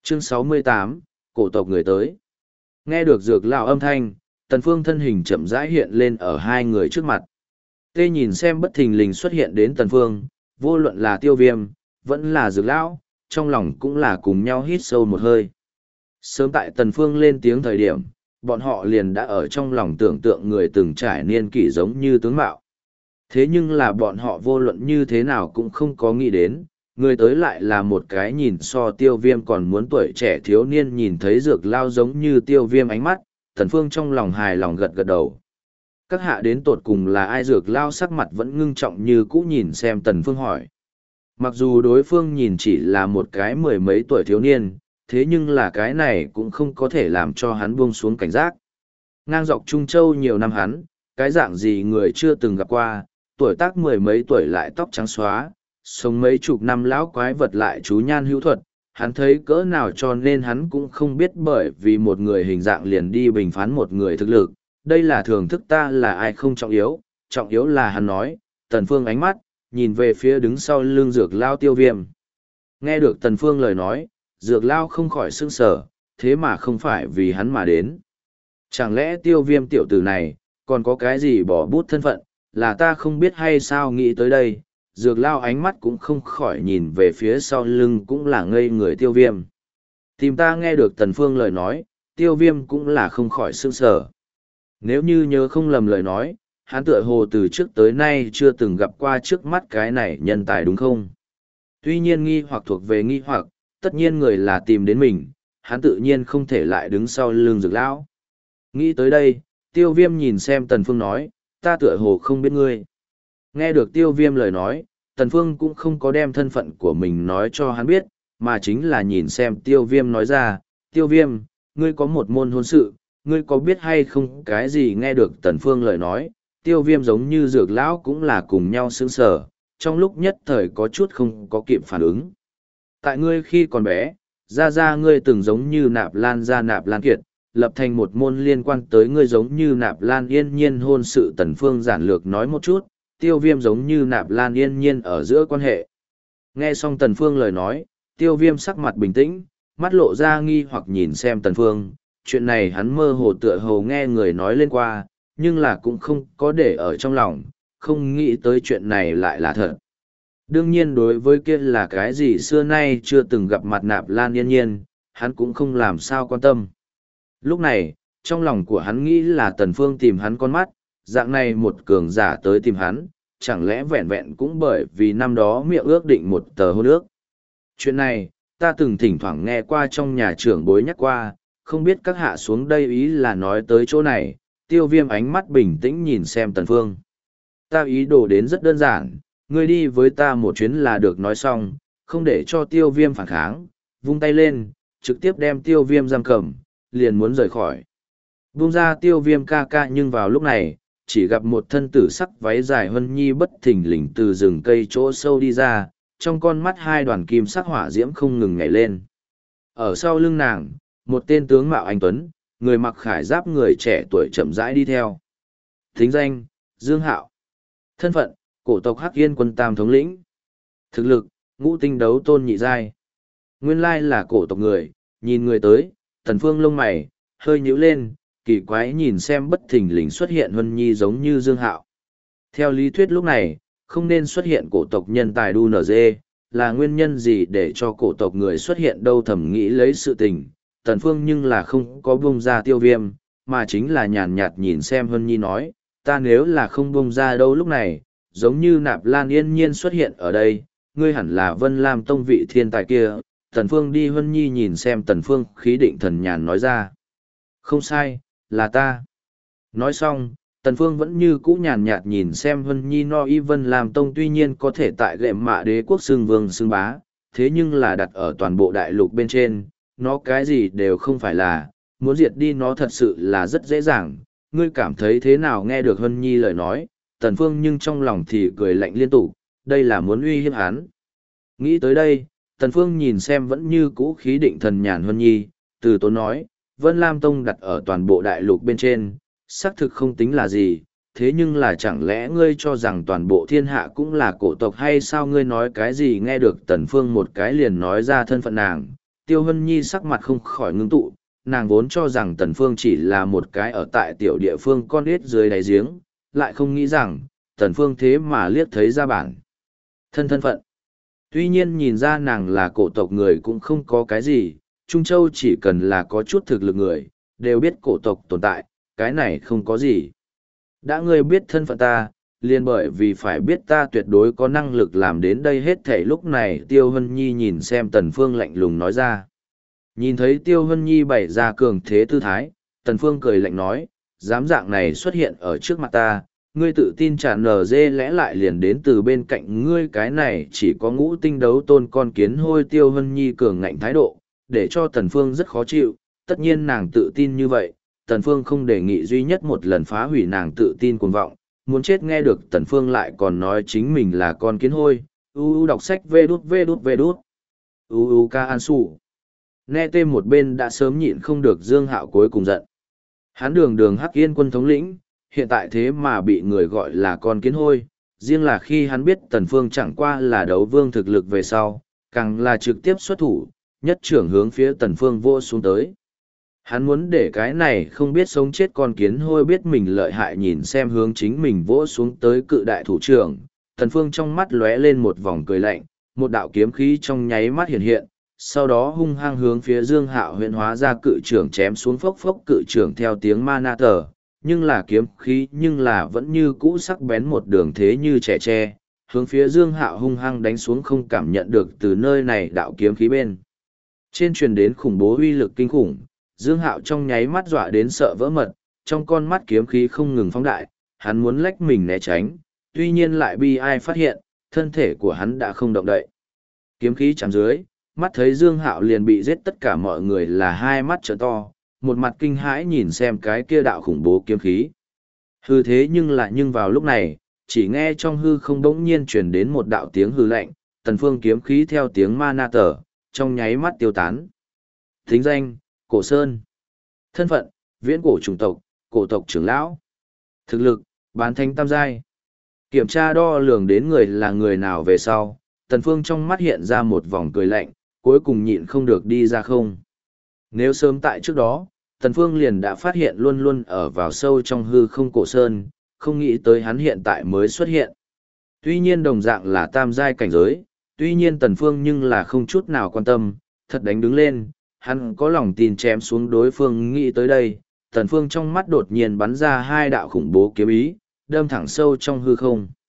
Chương 68, cổ tộc người tới. Nghe được dược lão âm thanh, Tần Phương thân hình chậm rãi hiện lên ở hai người trước mặt. Tê nhìn xem bất thình lình xuất hiện đến Tần Phương, vô luận là Tiêu Viêm, vẫn là dược lão, trong lòng cũng là cùng nhau hít sâu một hơi. Sớm tại Tần Phương lên tiếng thời điểm, bọn họ liền đã ở trong lòng tưởng tượng người từng trải niên kỷ giống như tướng mạo. Thế nhưng là bọn họ vô luận như thế nào cũng không có nghĩ đến, người tới lại là một cái nhìn so Tiêu Viêm còn muốn tuổi trẻ thiếu niên. Nhìn thấy dược lao giống như Tiêu Viêm ánh mắt, Tần Phương trong lòng hài lòng gật gật đầu. Các hạ đến tột cùng là ai? Dược lao sắc mặt vẫn ngưng trọng như cũ nhìn xem Tần Phương hỏi. Mặc dù đối phương nhìn chỉ là một cái mười mấy tuổi thiếu niên, thế nhưng là cái này cũng không có thể làm cho hắn buông xuống cảnh giác. Ngang dọc Trung Châu nhiều năm hắn, cái dạng gì người chưa từng gặp qua, tuổi tác mười mấy tuổi lại tóc trắng xóa, sống mấy chục năm lão quái vật lại chú nhan hữu thuật, hắn thấy cỡ nào cho nên hắn cũng không biết bởi vì một người hình dạng liền đi bình phán một người thực lực. Đây là thưởng thức ta là ai không trọng yếu là hắn nói. Tần Phương ánh mắt, nhìn về phía đứng sau lưng dược lao Tiêu Viêm. Nghe được Tần Phương lời nói, dược lao không khỏi sững sờ, thế mà không phải vì hắn mà đến. Chẳng lẽ Tiêu Viêm tiểu tử này, còn có cái gì bỏ bút thân phận, là ta không biết hay sao? Nghĩ tới đây, dược lao ánh mắt cũng không khỏi nhìn về phía sau lưng cũng là ngây người Tiêu Viêm. Tìm ta? Nghe được Tần Phương lời nói, Tiêu Viêm cũng là không khỏi sững sờ. Nếu như nhớ không lầm lời nói, hắn tựa hồ từ trước tới nay chưa từng gặp qua trước mắt cái này nhân tài đúng không? Tuy nhiên nghi hoặc thuộc về nghi hoặc, tất nhiên người là tìm đến mình, hắn tự nhiên không thể lại đứng sau lưng dược lão. Nghĩ tới đây, Tiêu Viêm nhìn xem Tần Phương nói, ta tựa hồ không biết ngươi. Nghe được Tiêu Viêm lời nói, Tần Phương cũng không có đem thân phận của mình nói cho hắn biết, mà chính là nhìn xem Tiêu Viêm nói ra, Tiêu Viêm, ngươi có một môn hôn sự, ngươi có biết hay không cái gì? Nghe được Tần Phương lời nói, Tiêu Viêm giống như dược lão cũng là cùng nhau sững sờ, trong lúc nhất thời có chút không có kịp phản ứng. Tại ngươi khi còn bé, gia ngươi từng giống như Nạp Lan gia Nạp Lan Kiệt, lập thành một môn liên quan tới ngươi giống như Nạp Lan Yên Nhiên hôn sự. Tần Phương giản lược nói một chút, Tiêu Viêm giống như Nạp Lan Yên Nhiên ở giữa quan hệ. Nghe xong Tần Phương lời nói, Tiêu Viêm sắc mặt bình tĩnh, mắt lộ ra nghi hoặc nhìn xem Tần Phương. Chuyện này hắn mơ hồ tựa hồ nghe người nói lên qua, nhưng là cũng không có để ở trong lòng, không nghĩ tới chuyện này lại là thật. Đương nhiên đối với kia là cái gì xưa nay chưa từng gặp mặt Nạp Lan Yên Nhiên, hắn cũng không làm sao quan tâm. Lúc này, trong lòng của hắn nghĩ là Tần Phương tìm hắn con mắt, dạng này một cường giả tới tìm hắn, chẳng lẽ vẹn vẹn cũng bởi vì năm đó miệng ước định một tờ hôn ước. Chuyện này, ta từng thỉnh thoảng nghe qua trong nhà trưởng bối nhắc qua, không biết các hạ xuống đây ý là nói tới chỗ này. Tiêu Viêm ánh mắt bình tĩnh nhìn xem Tần Phương. Ta ý đồ đến rất đơn giản, ngươi đi với ta một chuyến là được. Nói xong, không để cho Tiêu Viêm phản kháng, vung tay lên, trực tiếp đem Tiêu Viêm giam cầm, liền muốn rời khỏi. Vung ra Tiêu Viêm ca ca, nhưng vào lúc này, chỉ gặp một thân tử sắc váy dài Huân Nhi bất thình lình từ rừng cây chỗ sâu đi ra, trong con mắt hai đoàn kim sắc hỏa diễm không ngừng nhảy lên. Ở sau lưng nàng, một tên tướng mạo anh tuấn, người mặc khải giáp người trẻ tuổi chậm rãi đi theo. Thính danh, Dương Hạo. Thân phận, cổ tộc Hắc Yên quân tam thống lĩnh. Thực lực, ngũ tinh đấu tôn nhị giai. Nguyên lai là cổ tộc người. Nhìn người tới, Tần Phương lông mày hơi nhíu lên, kỳ quái nhìn xem bất thình lình xuất hiện Huân Nhi giống như Dương Hạo. Theo lý thuyết lúc này, không nên xuất hiện cổ tộc nhân tài đu nở dê, là nguyên nhân gì để cho cổ tộc người xuất hiện đâu? Thầm nghĩ lấy sự tình, Tần Phương nhưng là không có buông ra Tiêu Viêm, mà chính là nhàn nhạt nhìn xem Huân Nhi nói, ta nếu là không buông ra đâu lúc này, giống như Nạp Lan Yên Nhiên xuất hiện ở đây, ngươi hẳn là Vân Lam Tông vị thiên tài kia. Tần Phương đi. Huân Nhi nhìn xem Tần Phương, khí định thần nhàn nói ra, không sai, là ta. Nói xong, Tần Phương vẫn như cũ nhàn nhạt nhìn xem Huân Nhi nói, Vân Lam Tông tuy nhiên có thể tại Gệm Mạ Đế quốc xưng vương xưng bá, thế nhưng là đặt ở toàn bộ đại lục bên trên, nó cái gì đều không phải là, muốn diệt đi nó thật sự là rất dễ dàng. Ngươi cảm thấy thế nào? Nghe được Huân Nhi lời nói, Tần Phương nhưng trong lòng thì cười lạnh liên tục, đây là muốn uy hiếp hắn. Nghĩ tới đây, Tần Phương nhìn xem vẫn như cũ khí định thần nhàn Huân Nhi, từ tốn nói, Vân Lam Tông đặt ở toàn bộ đại lục bên trên, xác thực không tính là gì, thế nhưng là chẳng lẽ ngươi cho rằng toàn bộ thiên hạ cũng là cổ tộc hay sao? Ngươi nói cái gì? Nghe được Tần Phương một cái liền nói ra thân phận nàng, Tiêu Hân Nhi sắc mặt không khỏi ngưng tụ, nàng vốn cho rằng Tần Phương chỉ là một cái ở tại tiểu địa phương con ếch dưới đáy giếng, lại không nghĩ rằng, Tần Phương thế mà liếc thấy ra bản thân phận. Tuy nhiên nhìn ra nàng là cổ tộc người cũng không có cái gì, Trung Châu chỉ cần là có chút thực lực người, đều biết cổ tộc tồn tại, cái này không có gì. Đã ngươi biết thân phận ta, liền bởi vì phải biết ta tuyệt đối có năng lực làm đến đây hết thảy. Lúc này Tiêu Hân Nhi nhìn xem Tần Phương lạnh lùng nói ra. Nhìn thấy Tiêu Hân Nhi bày ra cường thế tư thái, Tần Phương cười lạnh nói, dám dạng này xuất hiện ở trước mặt ta, ngươi tự tin tràn nở dê lẽ lại liền đến từ bên cạnh ngươi, cái này chỉ có ngũ tinh đấu tôn con kiến hôi. Tiêu Hân Nhi cường ngạnh thái độ, để cho Tần Phương rất khó chịu, tất nhiên nàng tự tin như vậy, Tần Phương không đề nghị duy nhất một lần phá hủy nàng tự tin cuồng vọng, muốn chết. Nghe được Tần Phương lại còn nói chính mình là con kiến hôi, đọc sách vê đút. Ca An Sủ. Nghe tên một bên đã sớm nhịn không được Dương Hạo cuối cùng giận. Hắn đường Hắc Yên quân thống lĩnh, hiện tại thế mà bị người gọi là con kiến hôi, riêng là khi hắn biết Tần Phương chẳng qua là đấu vương thực lực về sau, càng là trực tiếp xuất thủ, nhất trưởng hướng phía Tần Phương vô xuống tới. Hắn muốn để cái này không biết sống chết con kiến hôi biết mình lợi hại, nhìn xem hướng chính mình vỗ xuống tới cự đại thủ trưởng. Tần Phương trong mắt lóe lên một vòng cười lạnh, một đạo kiếm khí trong nháy mắt hiện hiện, sau đó hung hăng hướng phía Dương Hạo huyễn hóa ra cự trưởng chém xuống, phốc phốc cự trưởng theo tiếng ma na tờ, nhưng là kiếm khí nhưng là vẫn như cũ sắc bén một đường thế như trẻ tre, hướng phía Dương Hạo hung hăng đánh xuống. Không cảm nhận được từ nơi này đạo kiếm khí bên trên truyền đến khủng bố uy lực kinh khủng, Dương Hạo trong nháy mắt dọa đến sợ vỡ mật, trong con mắt kiếm khí không ngừng phóng đại, hắn muốn lách mình né tránh, tuy nhiên lại bi ai phát hiện, thân thể của hắn đã không động đậy. Kiếm khí chạm dưới, mắt thấy Dương Hạo liền bị giết, tất cả mọi người là hai mắt trợn to, một mặt kinh hãi nhìn xem cái kia đạo khủng bố kiếm khí. Hư thế nhưng vào lúc này, chỉ nghe trong hư không bỗng nhiên truyền đến một đạo tiếng hư lạnh, Tần Phương kiếm khí theo tiếng ma na tở, trong nháy mắt tiêu tán. Thính danh, Cổ Sơn. Thân phận, viễn cổ chủng tộc, cổ tộc trưởng lão. Thực lực, bán thánh tam giai. Kiểm tra đo lường đến người là người nào về sau, Tần Phương trong mắt hiện ra một vòng cười lạnh, cuối cùng nhịn không được đi ra không. Nếu sớm tại trước đó, Tần Phương liền đã phát hiện luôn luôn ở vào sâu trong hư không Cổ Sơn, không nghĩ tới hắn hiện tại mới xuất hiện. Tuy nhiên đồng dạng là tam giai cảnh giới, tuy nhiên Tần Phương nhưng là không chút nào quan tâm, thật đánh đứng lên, hắn có lòng tin chém xuống đối phương. Nghĩ tới đây, Tần Phương trong mắt đột nhiên bắn ra hai đạo khủng bố kiếm ý, đâm thẳng sâu trong hư không.